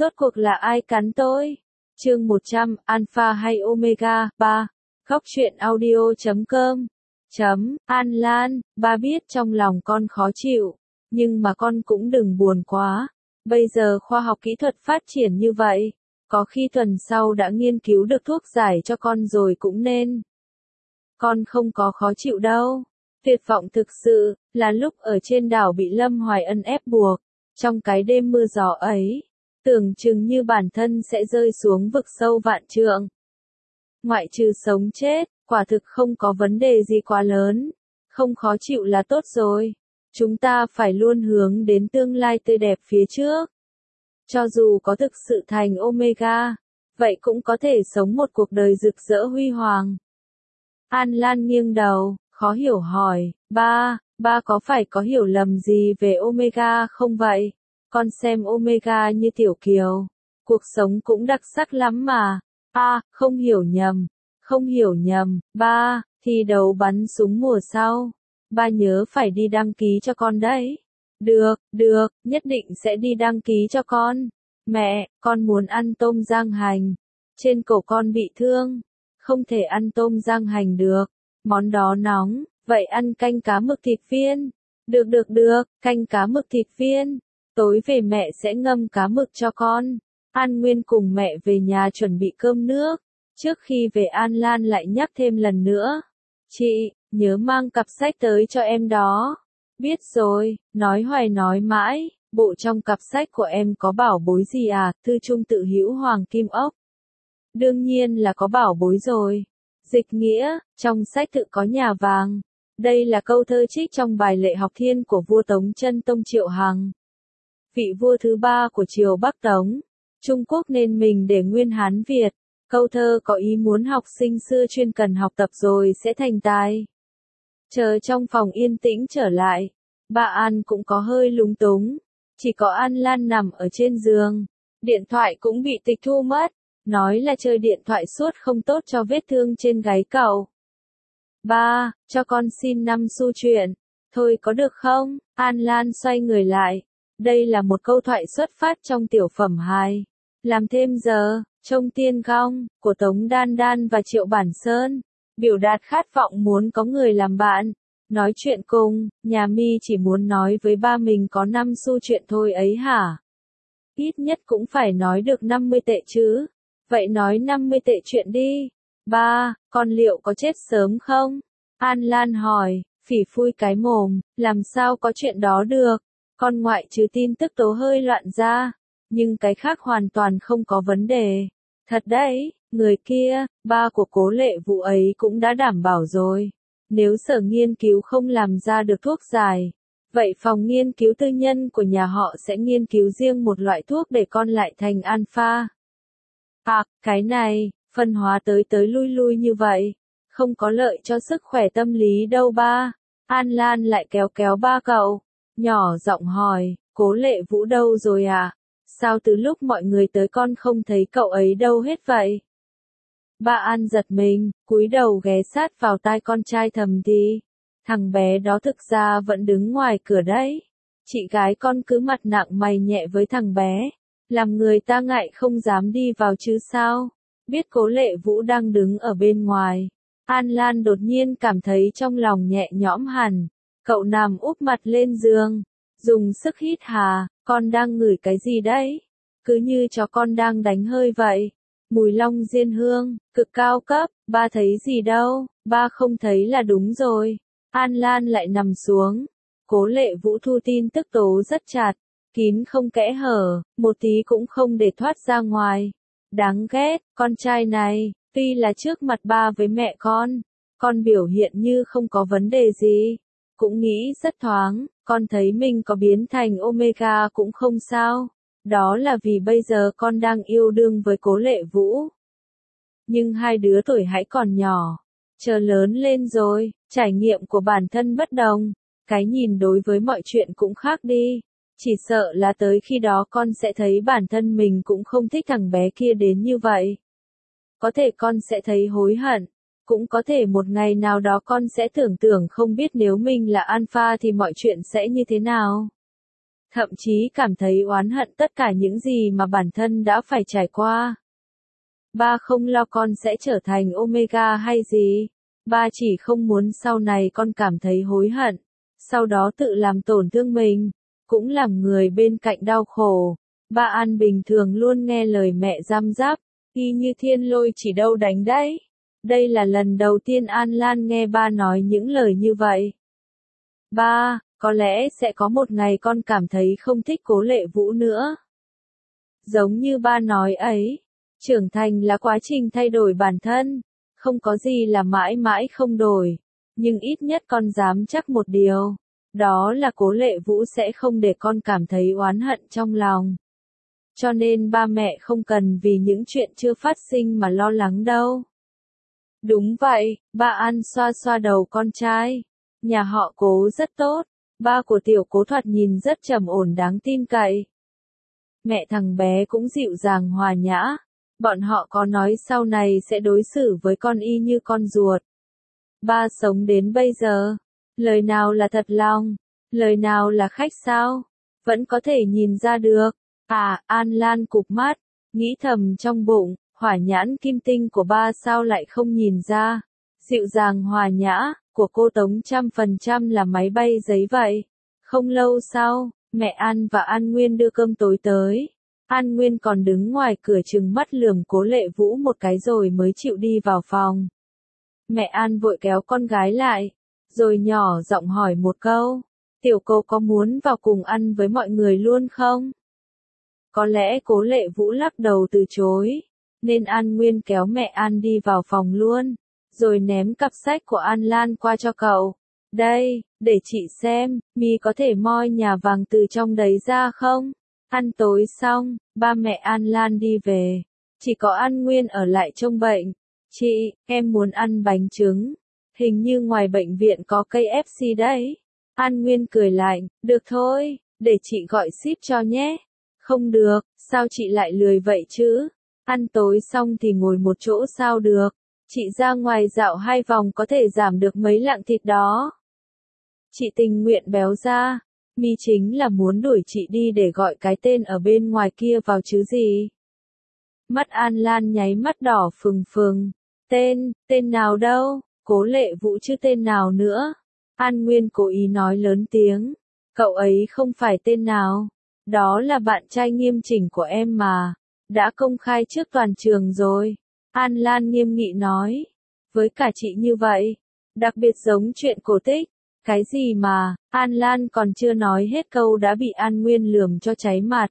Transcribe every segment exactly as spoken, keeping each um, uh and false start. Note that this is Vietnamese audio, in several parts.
Rốt cuộc là ai cắn tôi? Chương một trăm, Alpha hay Omega, ba. Góc truyện audio chấm com. Chấm, An Lan, ba biết trong lòng con khó chịu, nhưng mà con cũng đừng buồn quá. Bây giờ khoa học kỹ thuật phát triển như vậy, có khi tuần sau đã nghiên cứu được thuốc giải cho con rồi cũng nên. Con không có khó chịu đâu. Tuyệt vọng thực sự, là lúc ở trên đảo bị Lâm Hoài Ân ép buộc, trong cái đêm mưa gió ấy, tưởng chừng như bản thân sẽ rơi xuống vực sâu vạn trượng. Ngoại trừ sống chết, quả thực không có vấn đề gì quá lớn, không khó chịu là tốt rồi. Chúng ta phải luôn hướng đến tương lai tươi đẹp phía trước. Cho dù có thực sự thành Omega, vậy cũng có thể sống một cuộc đời rực rỡ huy hoàng. An Lan nghiêng đầu, khó hiểu hỏi, ba, ba có phải có hiểu lầm gì về Omega không vậy? Con xem Omega như Tiểu Kiều, cuộc sống cũng đặc sắc lắm mà. A, không hiểu nhầm, không hiểu nhầm, ba, thi đấu bắn súng mùa sau. Ba nhớ phải đi đăng ký cho con đấy. Được, được, nhất định sẽ đi đăng ký cho con. Mẹ, con muốn ăn tôm rang hành. Trên cổ con bị thương, không thể ăn tôm rang hành được. Món đó nóng, vậy ăn canh cá mực thịt viên. Được được được, canh cá mực thịt viên. Tối về mẹ sẽ ngâm cá mực cho con. An Nguyên cùng mẹ về nhà chuẩn bị cơm nước. Trước khi về An Lan lại nhắc thêm lần nữa. Chị, nhớ mang cặp sách tới cho em đó. Biết rồi, nói hoài nói mãi, bộ trong cặp sách của em có bảo bối gì à? Thư Trung Tự Hữu Hoàng Kim Ốc. Đương nhiên là có bảo bối rồi. Dịch nghĩa, trong sách tự có nhà vàng. Đây là câu thơ trích trong bài Lệ Học Thiên của vua Tống Chân Tông Triệu Hằng, vị vua thứ ba của triều Bắc Tống. Trung Quốc nên mình để nguyên Hán Việt. Câu thơ có ý muốn học sinh xưa chuyên cần học tập rồi sẽ thành tài. Chờ trong phòng yên tĩnh trở lại, bà An cũng có hơi lúng túng. Chỉ có An Lan nằm ở trên giường. Điện thoại cũng bị tịch thu mất. Nói là chơi điện thoại suốt không tốt cho vết thương trên gáy cậu. Ba, cho con xin năm xu chuyện. Thôi có được không? An Lan xoay người lại. Đây là một câu thoại xuất phát trong tiểu phẩm hài. Làm thêm giờ, trông tiên gong, của Tống Đan Đan và Triệu Bản Sơn. Biểu đạt khát vọng muốn có người làm bạn. Nói chuyện cùng, nhà mi chỉ muốn nói với ba mình có năm xu chuyện thôi ấy hả? Ít nhất cũng phải nói được năm mươi tệ chứ. Vậy nói năm mươi tệ chuyện đi. Ba, con liệu có chết sớm không? An Lan hỏi, phỉ phui cái mồm, làm sao có chuyện đó được? Con ngoại trừ tin tức tố hơi loạn ra, nhưng cái khác hoàn toàn không có vấn đề. Thật đấy, người kia, ba của Cố Lệ Vũ ấy cũng đã đảm bảo rồi. Nếu sở nghiên cứu không làm ra được thuốc giải, vậy phòng nghiên cứu tư nhân của nhà họ sẽ nghiên cứu riêng một loại thuốc để con lại thành alpha. À, cái này, phân hóa tới tới lui lui như vậy, không có lợi cho sức khỏe tâm lý đâu ba. An Lan lại kéo kéo ba cậu, nhỏ giọng hỏi, Cố Lệ Vũ đâu rồi à? Sao từ lúc mọi người tới con không thấy cậu ấy đâu hết vậy? Ba An giật mình, cúi đầu ghé sát vào tai con trai thầm thì, thằng bé đó thực ra vẫn đứng ngoài cửa đấy. Chị gái con cứ mặt nặng mày nhẹ với thằng bé, làm người ta ngại không dám đi vào chứ sao. Biết Cố Lệ Vũ đang đứng ở bên ngoài, An Lan đột nhiên cảm thấy trong lòng nhẹ nhõm hẳn. Cậu nằm úp mặt lên giường, dùng sức hít hà, con đang ngửi cái gì đấy? Cứ như chó con đang đánh hơi vậy. Mùi long diên hương, cực cao cấp, ba thấy gì đâu, ba không thấy là đúng rồi. An Lan lại nằm xuống. Cố Lệ Vũ thu tin tức tố rất chặt, kín không kẽ hở, một tí cũng không để thoát ra ngoài. Đáng ghét, con trai này, tuy là trước mặt ba với mẹ con, con biểu hiện như không có vấn đề gì. Cũng nghĩ rất thoáng, con thấy mình có biến thành Omega cũng không sao. Đó là vì bây giờ con đang yêu đương với Cố Lệ Vũ. Nhưng hai đứa tuổi hãy còn nhỏ, chờ lớn lên rồi, trải nghiệm của bản thân bất đồng, cái nhìn đối với mọi chuyện cũng khác đi. Chỉ sợ là tới khi đó con sẽ thấy bản thân mình cũng không thích thằng bé kia đến như vậy. Có thể con sẽ thấy hối hận, cũng có thể một ngày nào đó con sẽ tưởng tượng không biết nếu mình là alpha thì mọi chuyện sẽ như thế nào. thậm chí cảm thấy oán hận tất cả những gì mà bản thân đã phải trải qua. Ba không lo con sẽ trở thành Omega hay gì. Ba chỉ không muốn sau này con cảm thấy hối hận, sau đó tự làm tổn thương mình, cũng làm người bên cạnh đau khổ. Ba An bình thường luôn nghe lời mẹ răm rắp, y như thiên lôi chỉ đâu đánh đấy. Đây là lần đầu tiên An Lan nghe ba nói những lời như vậy. Ba, có lẽ sẽ có một ngày con cảm thấy không thích Cố Lệ Vũ nữa. Giống như ba nói ấy, trưởng thành là quá trình thay đổi bản thân, không có gì là mãi mãi không đổi, nhưng ít nhất con dám chắc một điều, đó là Cố Lệ Vũ sẽ không để con cảm thấy oán hận trong lòng. Cho nên ba mẹ không cần vì những chuyện chưa phát sinh mà lo lắng đâu. Đúng vậy, ba An xoa xoa đầu con trai. Nhà họ Cố rất tốt, ba của tiểu Cố thoạt nhìn rất trầm ổn đáng tin cậy. Mẹ thằng bé cũng dịu dàng hòa nhã, bọn họ có nói sau này sẽ đối xử với con y như con ruột. Ba sống đến bây giờ, lời nào là thật lòng, lời nào là khách sáo, vẫn có thể nhìn ra được. À, An Lan cụp mắt, nghĩ thầm trong bụng, hỏa nhãn kim tinh của ba sao lại không nhìn ra. Dịu dàng hòa nhã, của cô Tống trăm phần trăm là máy bay giấy vậy. Không lâu sau, mẹ An và An Nguyên đưa cơm tối tới. An Nguyên còn đứng ngoài cửa trừng mắt lườm Cố Lệ Vũ một cái rồi mới chịu đi vào phòng. Mẹ An vội kéo con gái lại, rồi nhỏ giọng hỏi một câu, tiểu Cố có muốn vào cùng ăn với mọi người luôn không? Có lẽ Cố Lệ Vũ lắc đầu từ chối, nên An Nguyên kéo mẹ An đi vào phòng luôn, rồi ném cặp sách của An Lan qua cho cậu. Đây, để chị xem, mi có thể moi nhà vàng từ trong đấy ra không? Ăn tối xong, ba mẹ An Lan đi về, chỉ có An Nguyên ở lại trông bệnh. Chị, em muốn ăn bánh trứng, hình như ngoài bệnh viện có cây ép xê đấy. An Nguyên cười lạnh, được thôi, để chị gọi ship cho nhé. Không được, sao chị lại lười vậy chứ? Ăn tối xong thì ngồi một chỗ sao được? Chị ra ngoài dạo hai vòng có thể giảm được mấy lạng thịt đó. Chị tình nguyện béo ra, mi chính là muốn đuổi chị đi để gọi cái tên ở bên ngoài kia vào chứ gì. Mắt An Lan nháy mắt đỏ phừng phừng. Tên, tên nào đâu, Cố Lệ Vũ chứ tên nào nữa. An Nguyên cố ý nói lớn tiếng, cậu ấy không phải tên nào, đó là bạn trai nghiêm chỉnh của em mà, đã công khai trước toàn trường rồi. An Lan nghiêm nghị nói, với cả chị như vậy, đặc biệt giống chuyện cổ tích. Cái gì mà, An Lan còn chưa nói hết câu đã bị An Nguyên lườm cho cháy mặt.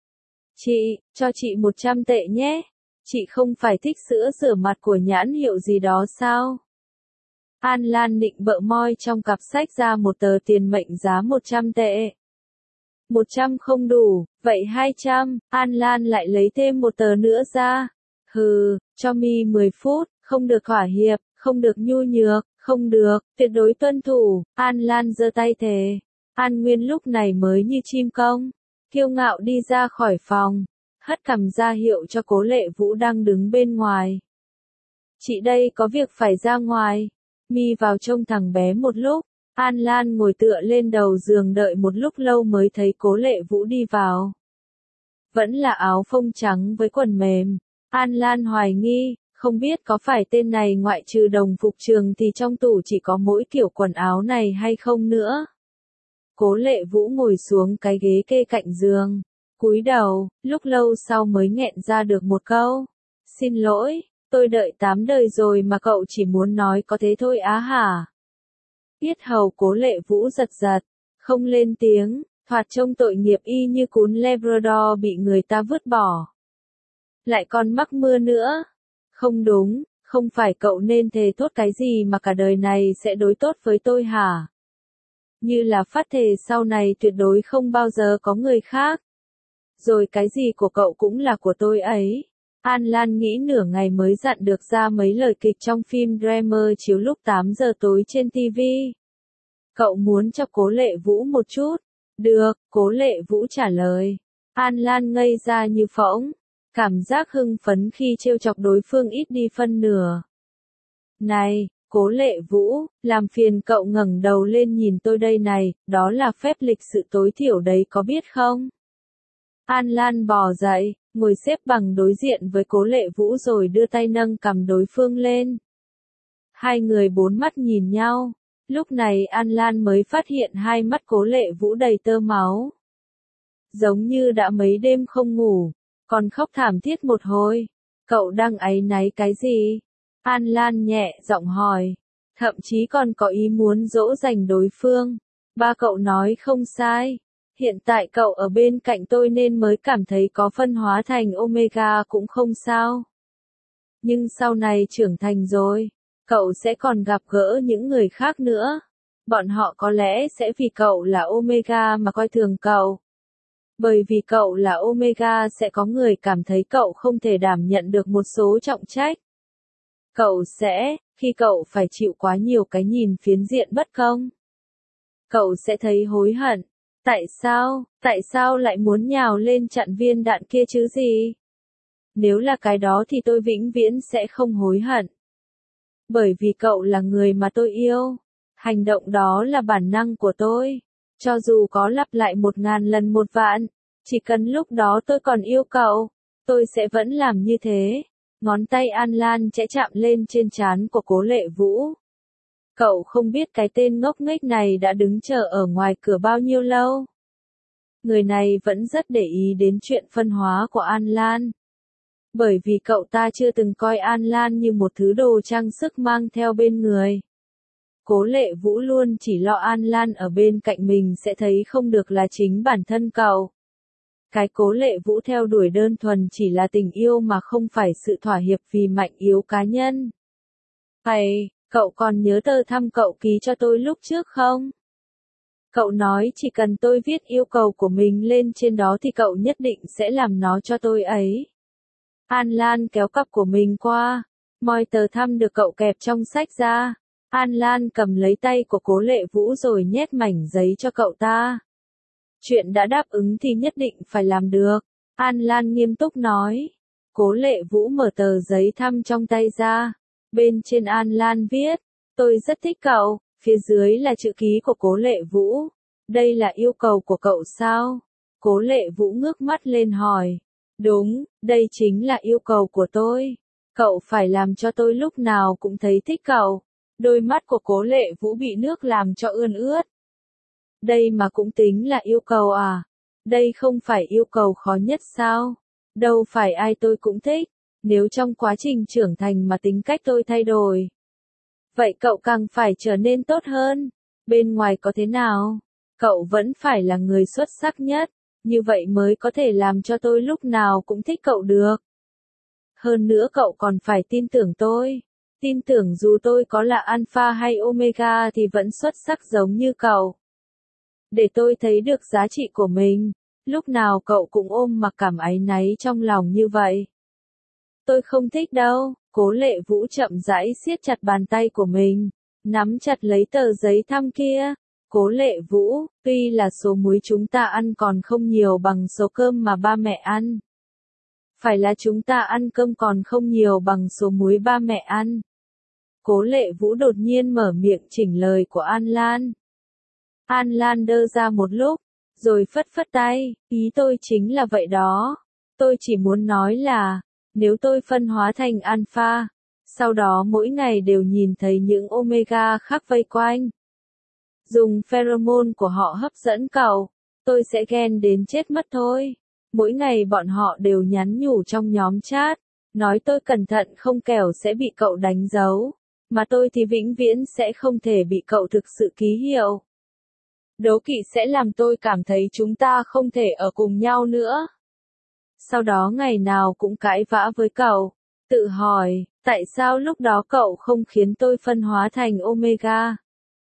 Chị, cho chị một trăm tệ nhé. Chị không phải thích sữa rửa mặt của nhãn hiệu gì đó sao? An Lan định bợ moi trong cặp sách ra một tờ tiền mệnh giá một trăm tệ. một trăm không đủ, vậy hai trăm, An Lan lại lấy thêm một tờ nữa ra. Hừ, cho mi mười phút, không được thỏa hiệp, không được nhu nhược, không được, tuyệt đối tuân thủ. An Lan giơ tay thề. An Nguyên lúc này mới như chim công, kiêu ngạo đi ra khỏi phòng, hất cằm ra hiệu cho Cố Lệ Vũ đang đứng bên ngoài. Chị đây có việc phải ra ngoài. Mi vào trông thằng bé một lúc. An Lan ngồi tựa lên đầu giường đợi một lúc lâu mới thấy Cố Lệ Vũ đi vào. Vẫn là áo phông trắng với quần mềm. An Lan hoài nghi, không biết có phải tên này ngoại trừ đồng phục trường thì trong tủ chỉ có mỗi kiểu quần áo này hay không nữa. Cố Lệ Vũ ngồi xuống cái ghế kê cạnh giường, cúi đầu, lúc lâu sau mới nghẹn ra được một câu. Xin lỗi, tôi đợi tám đời rồi mà cậu chỉ muốn nói có thế thôi á hả? Yết hầu Cố Lệ Vũ giật giật, không lên tiếng, thoạt trông tội nghiệp y như cún Labrador bị người ta vứt bỏ. Lại còn mắc mưa nữa. Không đúng, không phải cậu nên thề thốt cái gì mà cả đời này sẽ đối tốt với tôi hả? Như là phát thề sau này tuyệt đối không bao giờ có người khác. Rồi cái gì của cậu cũng là của tôi ấy. An Lan nghĩ nửa ngày mới dặn được ra mấy lời kịch trong phim Dreamer chiếu lúc tám giờ tối trên ti vi. Cậu muốn cho Cố Lệ Vũ một chút? Được, Cố Lệ Vũ trả lời. An Lan ngây ra như phỗng, cảm giác hưng phấn khi trêu chọc đối phương ít đi phân nửa. Này, Cố Lệ Vũ, làm phiền cậu ngẩng đầu lên nhìn tôi đây này, đó là phép lịch sự tối thiểu đấy có biết không? An Lan bò dậy, ngồi xếp bằng đối diện với Cố Lệ Vũ rồi đưa tay nâng cằm đối phương lên. Hai người bốn mắt nhìn nhau, lúc này An Lan mới phát hiện hai mắt Cố Lệ Vũ đầy tơ máu. Giống như đã mấy đêm không ngủ, còn khóc thảm thiết một hồi. Cậu đang áy náy cái gì? An Lan nhẹ giọng hỏi, thậm chí còn có ý muốn dỗ dành đối phương. Ba cậu nói không sai, hiện tại cậu ở bên cạnh tôi nên mới cảm thấy có phân hóa thành Omega cũng không sao. Nhưng sau này trưởng thành rồi, cậu sẽ còn gặp gỡ những người khác nữa. Bọn họ có lẽ sẽ vì cậu là Omega mà coi thường cậu. Bởi vì cậu là Omega sẽ có người cảm thấy cậu không thể đảm nhận được một số trọng trách. Cậu sẽ, khi cậu phải chịu quá nhiều cái nhìn phiến diện bất công, cậu sẽ thấy hối hận. Tại sao, tại sao lại muốn nhào lên chặn viên đạn kia chứ gì? Nếu là cái đó thì tôi vĩnh viễn sẽ không hối hận. Bởi vì cậu là người mà tôi yêu. Hành động đó là bản năng của tôi. Cho dù có lặp lại một ngàn lần một vạn, chỉ cần lúc đó tôi còn yêu cậu, tôi sẽ vẫn làm như thế. Ngón tay An Lan chẽ chạm lên trên trán của Cố Lệ Vũ. Cậu không biết cái tên ngốc nghếch này đã đứng chờ ở ngoài cửa bao nhiêu lâu. Người này vẫn rất để ý đến chuyện phân hóa của An Lan. Bởi vì cậu ta chưa từng coi An Lan như một thứ đồ trang sức mang theo bên người. Cố Lệ Vũ luôn chỉ lo An Lan ở bên cạnh mình sẽ thấy không được là chính bản thân cậu. Cái Cố Lệ Vũ theo đuổi đơn thuần chỉ là tình yêu mà không phải sự thỏa hiệp vì mạnh yếu cá nhân. Hay, cậu còn nhớ tờ thăm cậu ký cho tôi lúc trước không? Cậu nói chỉ cần tôi viết yêu cầu của mình lên trên đó thì cậu nhất định sẽ làm nó cho tôi ấy. An Lan kéo cặp của mình qua, moi tờ thăm được cậu kẹp trong sách ra. An Lan cầm lấy tay của Cố Lệ Vũ rồi nhét mảnh giấy cho cậu ta. Chuyện đã đáp ứng thì nhất định phải làm được. An Lan nghiêm túc nói. Cố Lệ Vũ mở tờ giấy thăm trong tay ra. Bên trên An Lan viết, tôi rất thích cậu, phía dưới là chữ ký của Cố Lệ Vũ. Đây là yêu cầu của cậu sao? Cố Lệ Vũ ngước mắt lên hỏi. Đúng, đây chính là yêu cầu của tôi. Cậu phải làm cho tôi lúc nào cũng thấy thích cậu. Đôi mắt của Cố Lệ Vũ bị nước làm cho ươn ướt. Đây mà cũng tính là yêu cầu à? Đây không phải yêu cầu khó nhất sao? Đâu phải ai tôi cũng thích. Nếu trong quá trình trưởng thành mà tính cách tôi thay đổi, vậy cậu càng phải trở nên tốt hơn. Bên ngoài có thế nào, cậu vẫn phải là người xuất sắc nhất. Như vậy mới có thể làm cho tôi lúc nào cũng thích cậu được. Hơn nữa cậu còn phải tin tưởng tôi. Tin tưởng dù tôi có là alpha hay omega thì vẫn xuất sắc giống như cậu. Để tôi thấy được giá trị của mình. Lúc nào cậu cũng ôm mặc cảm áy náy trong lòng như vậy. Tôi không thích đâu. Cố Lệ Vũ chậm rãi siết chặt bàn tay của mình, nắm chặt lấy tờ giấy thăm kia. Cố Lệ Vũ, tuy là số muối chúng ta ăn còn không nhiều bằng số cơm mà ba mẹ ăn. Phải là chúng ta ăn cơm còn không nhiều bằng số muối ba mẹ ăn. Cố Lệ Vũ đột nhiên mở miệng chỉnh lời của An Lan. An Lan đơ ra một lúc, rồi phất phất tay, ý tôi chính là vậy đó. Tôi chỉ muốn nói là, nếu tôi phân hóa thành alpha, sau đó mỗi ngày đều nhìn thấy những omega khác vây quanh. Dùng pheromone của họ hấp dẫn cậu, tôi sẽ ghen đến chết mất thôi. Mỗi ngày bọn họ đều nhắn nhủ trong nhóm chat, nói tôi cẩn thận không kẻo sẽ bị cậu đánh dấu, mà tôi thì vĩnh viễn sẽ không thể bị cậu thực sự ký hiệu. Đố kỵ sẽ làm tôi cảm thấy chúng ta không thể ở cùng nhau nữa. Sau đó ngày nào cũng cãi vã với cậu, tự hỏi, tại sao lúc đó cậu không khiến tôi phân hóa thành omega?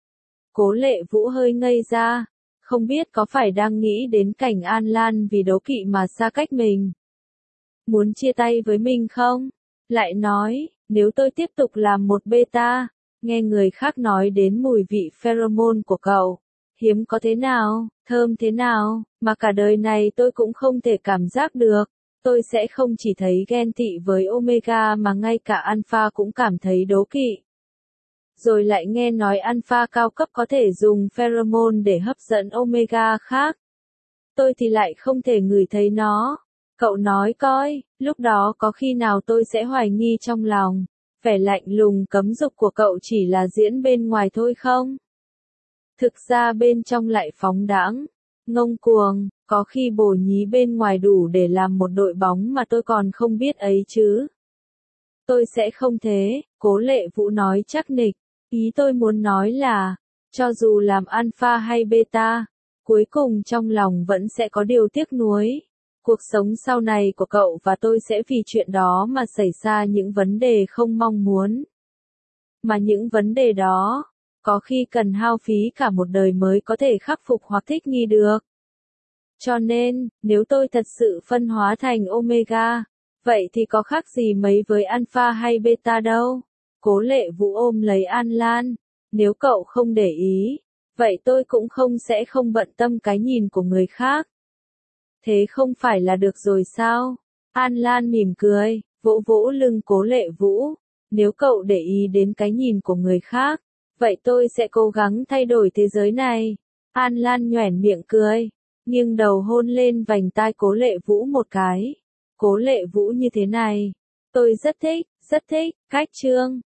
Cố Lệ Vũ hơi ngây ra, không biết có phải đang nghĩ đến cảnh An Lan vì đố kỵ mà xa cách mình. Muốn chia tay với mình không? Lại nói, nếu tôi tiếp tục làm một beta, nghe người khác nói đến mùi vị pheromone của cậu, hiếm có thế nào, thơm thế nào, mà cả đời này tôi cũng không thể cảm giác được, tôi sẽ không chỉ thấy ghen tị với omega mà ngay cả alpha cũng cảm thấy đố kỵ. Rồi lại nghe nói alpha cao cấp có thể dùng pheromone để hấp dẫn omega khác. Tôi thì lại không thể ngửi thấy nó. Cậu nói coi, lúc đó có khi nào tôi sẽ hoài nghi trong lòng, vẻ lạnh lùng cấm dục của cậu chỉ là diễn bên ngoài thôi không? Thực ra bên trong lại phóng đãng, ngông cuồng, có khi bồ nhí bên ngoài đủ để làm một đội bóng mà tôi còn không biết ấy chứ. Tôi sẽ không thế, Cố Lệ Vũ nói chắc nịch. Ý tôi muốn nói là, cho dù làm alpha hay beta, cuối cùng trong lòng vẫn sẽ có điều tiếc nuối. Cuộc sống sau này của cậu và tôi sẽ vì chuyện đó mà xảy ra những vấn đề không mong muốn. Mà những vấn đề đó, có khi cần hao phí cả một đời mới có thể khắc phục hoặc thích nghi được. Cho nên, nếu tôi thật sự phân hóa thành omega, vậy thì có khác gì mấy với alpha hay beta đâu. Cố Lệ Vũ ôm lấy An Lan. Nếu cậu không để ý, vậy tôi cũng không sẽ không bận tâm cái nhìn của người khác. Thế không phải là được rồi sao? An Lan mỉm cười, vỗ vỗ lưng Cố Lệ Vũ. Nếu cậu để ý đến cái nhìn của người khác, vậy tôi sẽ cố gắng thay đổi thế giới này. An Lan nhoẻn miệng cười, nghiêng đầu hôn lên vành tai Cố Lệ Vũ một cái. Cố Lệ Vũ như thế này, tôi rất thích, rất thích. Cách chương